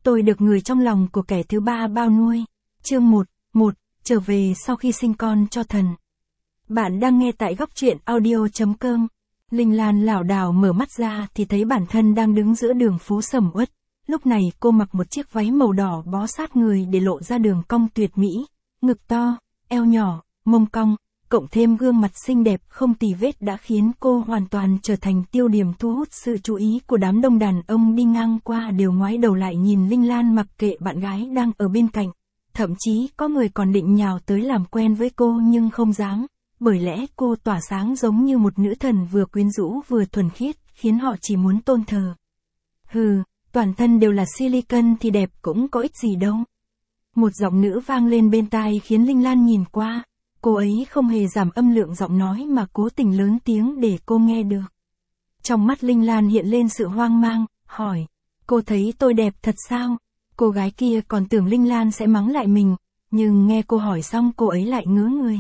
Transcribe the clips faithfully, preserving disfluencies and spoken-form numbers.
Tôi được người trong lòng của kẻ thứ ba bao nuôi. Chương một, một, trở về sau khi sinh con cho thần. Bạn đang nghe tại góc truyện audio chấm com. Linh Lan lảo đảo mở mắt ra thì thấy bản thân đang đứng giữa đường phố sầm uất. Lúc này cô mặc một chiếc váy màu đỏ bó sát người để lộ ra đường cong tuyệt mỹ, ngực to, eo nhỏ, mông cong, cộng thêm gương mặt xinh đẹp không tì vết đã khiến cô hoàn toàn trở thành tiêu điểm thu hút sự chú ý của đám đông đàn ông đi ngang qua đều ngoái đầu lại nhìn Linh Lan mặc kệ bạn gái đang ở bên cạnh. Thậm chí có người còn định nhào tới làm quen với cô nhưng không dám, bởi lẽ cô tỏa sáng giống như một nữ thần vừa quyến rũ vừa thuần khiết, khiến họ chỉ muốn tôn thờ. Hừ, toàn thân đều là silicon thì đẹp cũng có ích gì đâu. Một giọng nữ vang lên bên tai khiến Linh Lan nhìn qua. Cô ấy không hề giảm âm lượng giọng nói mà cố tình lớn tiếng để cô nghe được. Trong mắt Linh Lan hiện lên sự hoang mang, hỏi, cô thấy tôi đẹp thật sao? Cô gái kia còn tưởng Linh Lan sẽ mắng lại mình, nhưng nghe cô hỏi xong cô ấy lại ngớ người.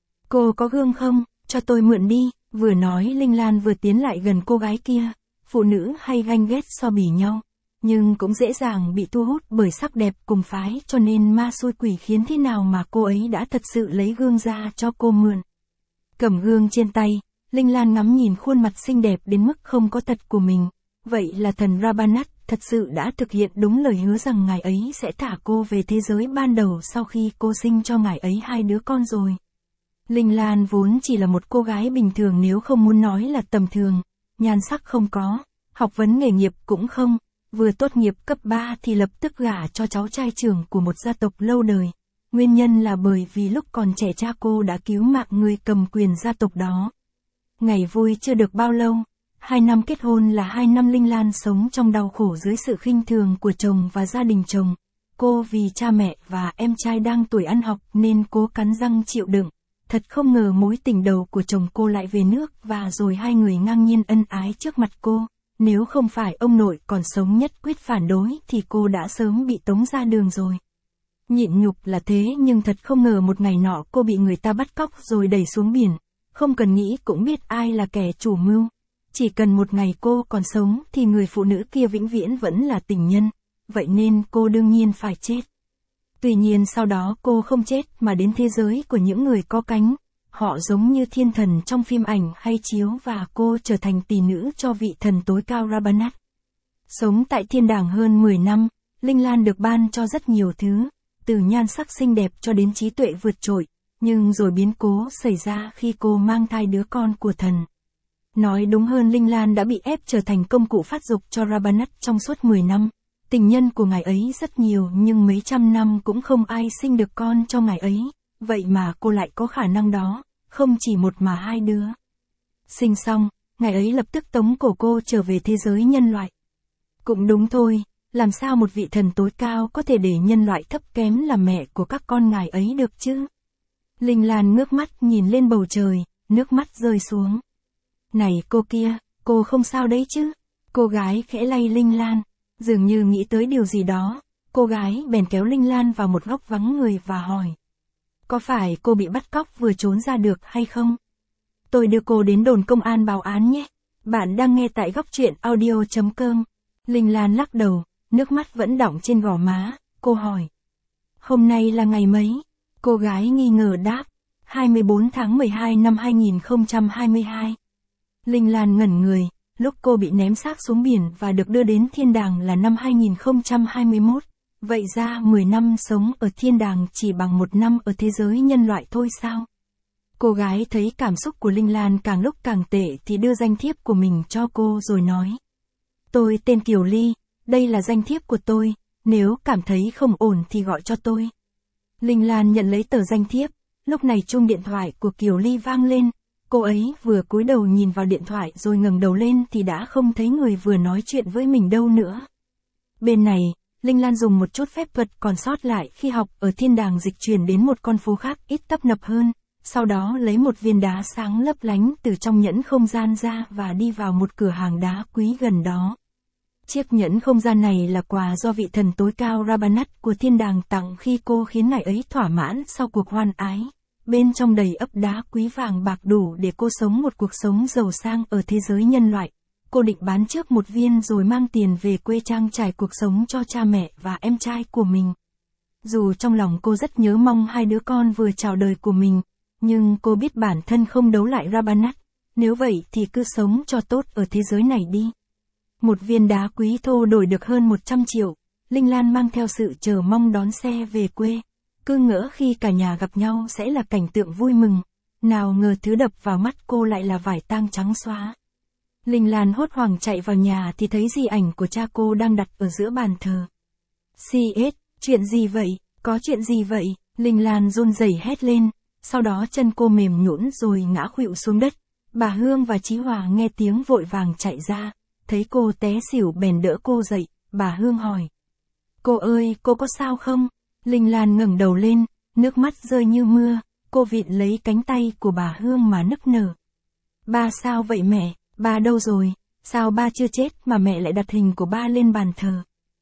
Cô có gương không, cho tôi mượn đi, vừa nói Linh Lan vừa tiến lại gần cô gái kia. Phụ nữ hay ganh ghét so bì nhau, nhưng cũng dễ dàng bị thu hút bởi sắc đẹp cùng phái, cho nên ma xui quỷ khiến thế nào mà cô ấy đã thật sự lấy gương ra cho cô mượn. Cầm gương trên tay, Linh Lan ngắm nhìn khuôn mặt xinh đẹp đến mức không có thật của mình. Vậy là thần Rabanat thật sự đã thực hiện đúng lời hứa rằng ngài ấy sẽ thả cô về thế giới ban đầu sau khi cô sinh cho ngài ấy hai đứa con rồi. Linh Lan vốn chỉ là một cô gái bình thường, nếu không muốn nói là tầm thường. Nhan sắc không có, học vấn nghề nghiệp cũng không. Vừa tốt nghiệp cấp ba thì lập tức gả cho cháu trai trưởng của một gia tộc lâu đời. Nguyên nhân là bởi vì lúc còn trẻ cha cô đã cứu mạng người cầm quyền gia tộc đó. Ngày vui chưa được bao lâu, hai năm kết hôn là hai năm Linh Lan sống trong đau khổ dưới sự khinh thường của chồng và gia đình chồng. Cô vì cha mẹ và em trai đang tuổi ăn học nên cố cắn răng chịu đựng. Thật không ngờ mối tình đầu của chồng cô lại về nước và rồi hai người ngang nhiên ân ái trước mặt cô. Nếu không phải ông nội còn sống nhất quyết phản đối thì cô đã sớm bị tống ra đường rồi. Nhịn nhục là thế nhưng thật không ngờ một ngày nọ cô bị người ta bắt cóc rồi đẩy xuống biển. Không cần nghĩ cũng biết ai là kẻ chủ mưu. Chỉ cần một ngày cô còn sống thì người phụ nữ kia vĩnh viễn vẫn là tình nhân. Vậy nên cô đương nhiên phải chết. Tuy nhiên sau đó cô không chết mà đến thế giới của những người có cánh. Họ giống như thiên thần trong phim ảnh hay chiếu và cô trở thành tỳ nữ cho vị thần tối cao Rabanat. Sống tại thiên đàng hơn mười năm, Linh Lan được ban cho rất nhiều thứ, từ nhan sắc xinh đẹp cho đến trí tuệ vượt trội, nhưng rồi biến cố xảy ra khi cô mang thai đứa con của thần. Nói đúng hơn, Linh Lan đã bị ép trở thành công cụ phát dục cho Rabanat trong suốt mười năm. Tình nhân của ngài ấy rất nhiều nhưng mấy trăm năm cũng không ai sinh được con cho ngài ấy, vậy mà cô lại có khả năng đó. Không chỉ một mà hai đứa. Sinh xong, ngài ấy lập tức tống cổ cô trở về thế giới nhân loại. Cũng đúng thôi, làm sao một vị thần tối cao có thể để nhân loại thấp kém là mẹ của các con ngài ấy được chứ? Linh Lan ngước mắt nhìn lên bầu trời, nước mắt rơi xuống. Này cô kia, cô không sao đấy chứ? Cô gái khẽ lay Linh Lan, dường như nghĩ tới điều gì đó. Cô gái bèn kéo Linh Lan vào một góc vắng người và hỏi. Có phải cô bị bắt cóc vừa trốn ra được hay không? Tôi đưa cô đến đồn công an báo án nhé. Bạn đang nghe tại góc truyện audio chấm com. Linh Lan lắc đầu, nước mắt vẫn đọng trên gò má. Cô hỏi. Hôm nay là ngày mấy? Cô gái nghi ngờ đáp. hai mươi tư tháng mười hai năm hai nghìn không trăm hai mươi hai. Linh Lan ngẩn người. Lúc cô bị ném xác xuống biển và được đưa đến thiên đàng là năm hai nghìn không trăm hai mươi mốt. Vậy ra mười năm sống ở thiên đàng chỉ bằng một năm ở thế giới nhân loại thôi sao? Cô gái thấy cảm xúc của Linh Lan càng lúc càng tệ thì đưa danh thiếp của mình cho cô rồi nói. Tôi tên Kiều Ly, đây là danh thiếp của tôi, nếu cảm thấy không ổn thì gọi cho tôi. Linh Lan nhận lấy tờ danh thiếp, lúc này chuông điện thoại của Kiều Ly vang lên. Cô ấy vừa cúi đầu nhìn vào điện thoại rồi ngẩng đầu lên thì đã không thấy người vừa nói chuyện với mình đâu nữa. Bên này, Linh Lan dùng một chút phép thuật còn sót lại khi học ở thiên đàng dịch chuyển đến một con phố khác ít tấp nập hơn, sau đó lấy một viên đá sáng lấp lánh từ trong nhẫn không gian ra và đi vào một cửa hàng đá quý gần đó. Chiếc nhẫn không gian này là quà do vị thần tối cao Rabanat của thiên đàng tặng khi cô khiến ngài ấy thỏa mãn sau cuộc hoan ái. Bên trong đầy ắp đá quý vàng bạc đủ để cô sống một cuộc sống giàu sang ở thế giới nhân loại. cô định bán trước một viên rồi mang tiền về quê trang trải cuộc sống cho cha mẹ và em trai của mình. Dù trong lòng cô rất nhớ mong hai đứa con vừa chào đời của mình, nhưng cô biết bản thân không đấu lại Rabanat, nếu vậy thì cứ sống cho tốt ở thế giới này đi. Một viên đá quý thô đổi được hơn một trăm triệu, Linh Lan mang theo sự chờ mong đón xe về quê, cứ ngỡ khi cả nhà gặp nhau sẽ là cảnh tượng vui mừng, nào ngờ thứ đập vào mắt cô lại là vải tang trắng xóa. Linh Lan hốt hoảng chạy vào nhà thì thấy di ảnh của cha cô đang đặt ở giữa bàn thờ. xê ét, chuyện gì vậy, có chuyện gì vậy, Linh Lan run rẩy hét lên, sau đó chân cô mềm nhũn rồi ngã khuỵu xuống đất. Bà Hương và Chí Hòa nghe tiếng vội vàng chạy ra, thấy cô té xỉu bèn đỡ cô dậy, bà Hương hỏi. Cô ơi, cô có sao không? Linh Lan ngẩng đầu lên, nước mắt rơi như mưa, cô vịn lấy cánh tay của bà Hương mà nức nở. Ba sao vậy mẹ, ba đâu rồi, sao ba chưa chết mà mẹ lại đặt hình của ba lên bàn thờ?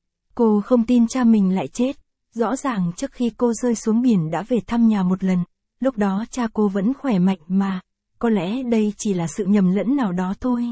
Cô không tin cha mình lại chết, rõ ràng trước khi cô rơi xuống biển đã về thăm nhà một lần, lúc đó cha cô vẫn khỏe mạnh mà, có lẽ đây chỉ là sự nhầm lẫn nào đó thôi.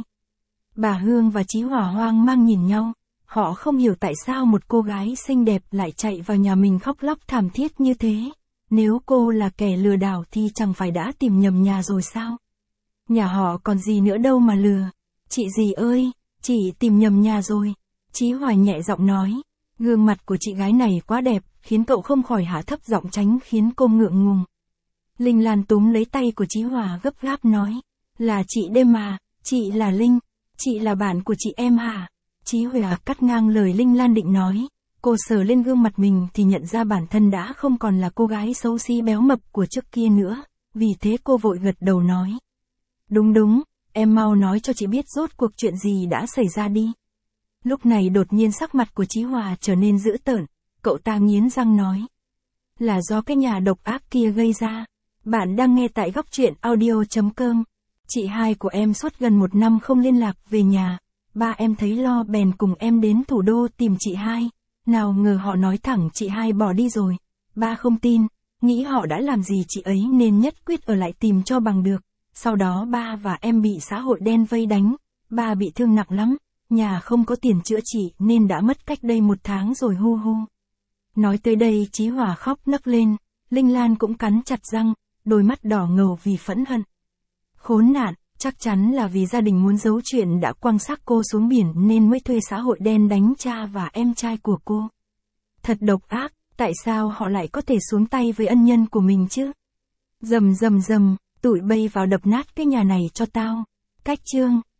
Bà Hương và Chí Hòa hoang mang nhìn nhau, họ không hiểu tại sao một cô gái xinh đẹp lại chạy vào nhà mình khóc lóc thảm thiết như thế. Nếu cô là kẻ lừa đảo thì chẳng phải đã tìm nhầm nhà rồi sao? Nhà họ còn gì nữa đâu mà lừa. Chị dì ơi, chị tìm nhầm nhà rồi. Chí Hòa nhẹ giọng nói. Gương mặt của chị gái này quá đẹp, khiến cậu không khỏi hạ thấp giọng tránh khiến cô ngượng ngùng. Linh Lan túm lấy tay của Chí Hòa gấp gáp nói. Là chị đêm mà, chị là Linh, chị là bạn của chị em hả? Chí Hòa cắt ngang lời Linh Lan định nói. Cô sờ lên gương mặt mình thì nhận ra bản thân đã không còn là cô gái xấu xí béo mập của trước kia nữa, vì thế cô vội gật đầu nói. Đúng đúng, em mau nói cho chị biết rốt cuộc chuyện gì đã xảy ra đi. Lúc này đột nhiên sắc mặt của Chí Hòa trở nên dữ tợn, cậu ta nghiến răng nói. Là do cái nhà độc ác kia gây ra. Bạn đang nghe tại góc truyện audio chấm com. Chị hai của em suốt gần một năm không liên lạc về nhà, ba em thấy lo bèn cùng em đến thủ đô tìm chị hai. Nào ngờ họ nói thẳng chị hai bỏ đi rồi. Ba không tin, nghĩ họ đã làm gì chị ấy nên nhất quyết ở lại tìm cho bằng được. Sau đó ba và em bị xã hội đen vây đánh, ba bị thương nặng lắm, nhà không có tiền chữa trị nên đã mất cách đây một tháng rồi hu hu. Nói tới đây Chí Hòa khóc nấc lên, Linh Lan cũng cắn chặt răng, đôi mắt đỏ ngầu vì phẫn hận. Khốn nạn, chắc chắn là vì gia đình muốn giấu chuyện đã quăng xác cô xuống biển nên mới thuê xã hội đen đánh cha và em trai của cô. Thật độc ác, tại sao họ lại có thể xuống tay với ân nhân của mình chứ? Rầm rầm rầm, tụi bay vào đập nát cái nhà này cho tao. Cách chương